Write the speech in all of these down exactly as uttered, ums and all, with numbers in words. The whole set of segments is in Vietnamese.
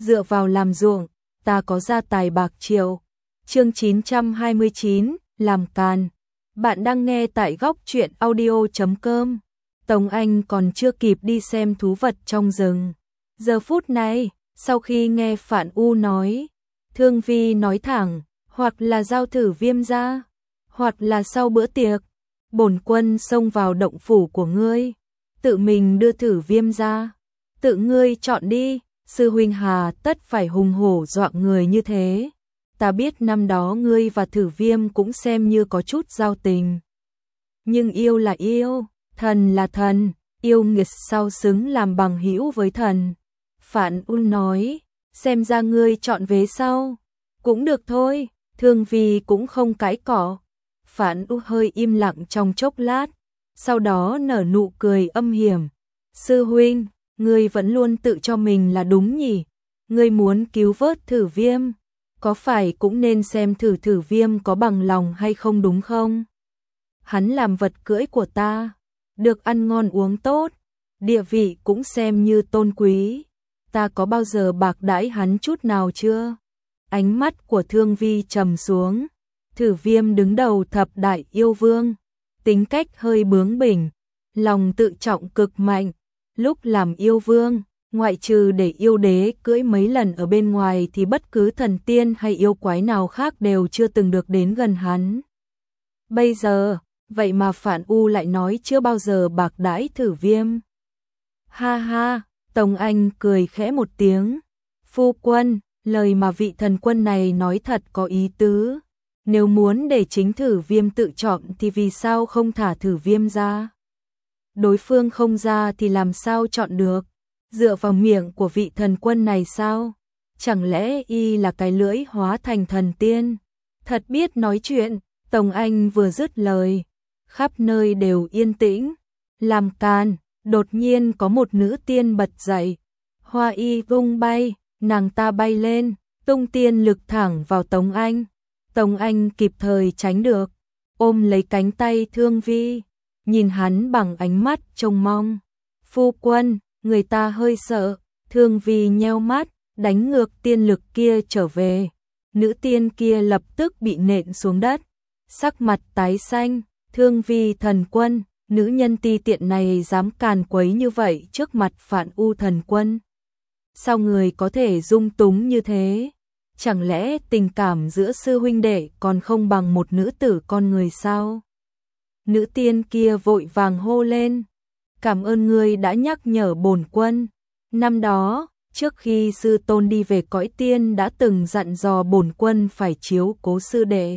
dựa vào làm ruộng, ta có gia tài bạc triệu. Chương chín trăm hai mươi chín, làm càn. Bạn đang nghe tại góc truyện audio chấm com. Tống Anh còn chưa kịp đi xem thú vật trong rừng. Giờ phút này, sau khi nghe Phạn U nói, Thương Vi nói thẳng, hoặc là giao thử Viêm ra, hoặc là sau bữa tiệc, bổn quân xông vào động phủ của ngươi, tự mình đưa thử Viêm ra, tự ngươi chọn đi, sư huynh hà tất phải hùng hổ dọa người như thế. Ta biết năm đó ngươi và thử Viêm cũng xem như có chút giao tình. Nhưng yêu là yêu, thần là thần, yêu nghiệt sao xứng làm bằng hữu với thần. Phạn U nói, xem ra ngươi chọn vế sau. Cũng được thôi, Thương Vi cũng không cãi cọ. Phạn U hơi im lặng trong chốc lát, sau đó nở nụ cười âm hiểm. Sư huynh, ngươi vẫn luôn tự cho mình là đúng nhỉ? Ngươi muốn cứu vớt thử Viêm, có phải cũng nên xem thử thử Viêm có bằng lòng hay không đúng không? Hắn làm vật cưỡi của ta, được ăn ngon uống tốt, địa vị cũng xem như tôn quý. Ta có bao giờ bạc đãi hắn chút nào chưa? Ánh mắt của Thương Vi trầm xuống. Thử Viêm đứng đầu thập đại yêu vương, tính cách hơi bướng bỉnh, lòng tự trọng cực mạnh. Lúc làm yêu vương, ngoại trừ để yêu đế cưỡi mấy lần ở bên ngoài thì bất cứ thần tiên hay yêu quái nào khác đều chưa từng được đến gần hắn. Bây giờ, vậy mà Phạn U lại nói chưa bao giờ bạc đãi thử Viêm. Ha ha, Tống Anh cười khẽ một tiếng. Phu quân, lời mà vị thần quân này nói thật có ý tứ. Nếu muốn để chính thử Viêm tự chọn thì vì sao không thả thử Viêm ra? Đối phương không ra thì làm sao chọn được? Dựa vào miệng của vị thần quân này sao? Chẳng lẽ y là cái lưỡi hóa thành thần tiên? Thật biết nói chuyện. Tống Anh vừa dứt lời, khắp nơi đều yên tĩnh. Làm càn, đột nhiên có một nữ tiên bật dậy. Hoa y vung bay, nàng ta bay lên, tung tiên lực thẳng vào Tống Anh. Tống Anh kịp thời tránh được, ôm lấy cánh tay Thương Vi, nhìn hắn bằng ánh mắt trông mong. Phu quân, người ta hơi sợ. Thương Vi nheo mắt, đánh ngược tiên lực kia trở về. Nữ tiên kia lập tức bị nện xuống đất, sắc mặt tái xanh. Thương Vi thần quân, nữ nhân ti tiện này dám càn quấy như vậy trước mặt Phạn U thần quân. Sao người có thể dung túng như thế? Chẳng lẽ tình cảm giữa sư huynh đệ còn không bằng một nữ tử con người sao? Nữ tiên kia vội vàng hô lên. Cảm ơn ngươi đã nhắc nhở bổn quân. Năm đó, trước khi sư tôn đi về cõi tiên đã từng dặn dò bổn quân phải chiếu cố sư đệ.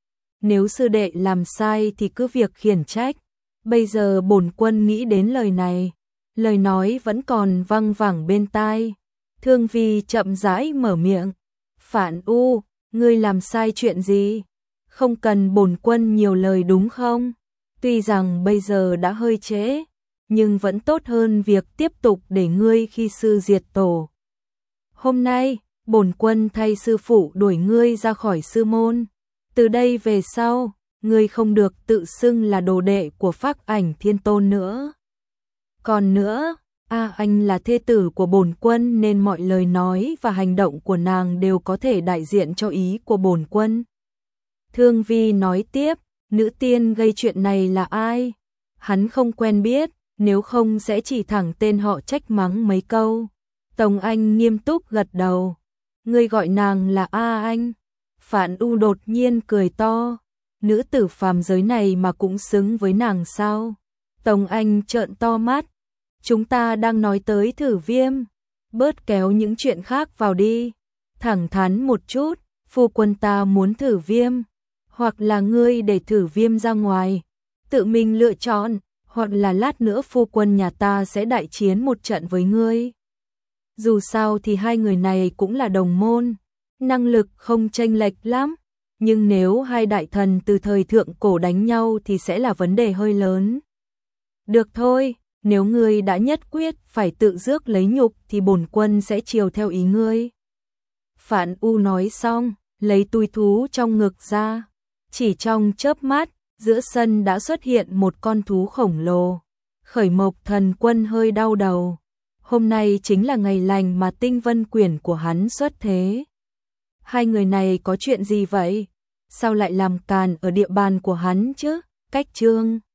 Nếu sư đệ làm sai thì cứ việc khiển trách. Bây giờ bổn quân nghĩ đến lời này, lời nói vẫn còn văng vẳng bên tai. Thương Vi chậm rãi mở miệng. Phạn U, ngươi làm sai chuyện gì? Không cần bổn quân nhiều lời đúng không? Tuy rằng bây giờ đã hơi trễ, nhưng vẫn tốt hơn việc tiếp tục để ngươi khi sư diệt tổ. Hôm nay, bổn quân thay sư phụ đuổi ngươi ra khỏi sư môn. Từ đây về sau, ngươi không được tự xưng là đồ đệ của Phác Ảnh Thiên Tôn nữa. Còn nữa, A Anh là thê tử của bổn quân nên mọi lời nói và hành động của nàng đều có thể đại diện cho ý của bổn quân. Thương Vi nói tiếp, nữ tiên gây chuyện này là ai? Hắn không quen biết, nếu không sẽ chỉ thẳng tên họ trách mắng mấy câu. Tống Anh nghiêm túc gật đầu. Ngươi gọi nàng là A Anh. Phạn U đột nhiên cười to. Nữ tử phàm giới này mà cũng xứng với nàng sao? Tống Anh trợn to mắt. Chúng ta đang nói tới thử Viêm. Bớt kéo những chuyện khác vào đi. Thẳng thắn một chút, phu quân ta muốn thử Viêm. Hoặc là ngươi để thử Viêm ra ngoài, tự mình lựa chọn, hoặc là lát nữa phu quân nhà ta sẽ đại chiến một trận với ngươi. Dù sao thì hai người này cũng là đồng môn, năng lực không chênh lệch lắm, nhưng nếu hai đại thần từ thời thượng cổ đánh nhau thì sẽ là vấn đề hơi lớn. Được thôi, nếu ngươi đã nhất quyết phải tự rước lấy nhục thì bổn quân sẽ chiều theo ý ngươi. Phạn U nói xong, lấy túi thú trong ngực ra. Chỉ trong chớp mắt, giữa sân đã xuất hiện một con thú khổng lồ. Khởi Mộc thần quân hơi đau đầu. hôm nay chính là ngày lành mà Tinh Vân Quyển của hắn xuất thế. Hai người này có chuyện gì vậy? Sao lại làm càn ở địa bàn của hắn chứ? Cách Trương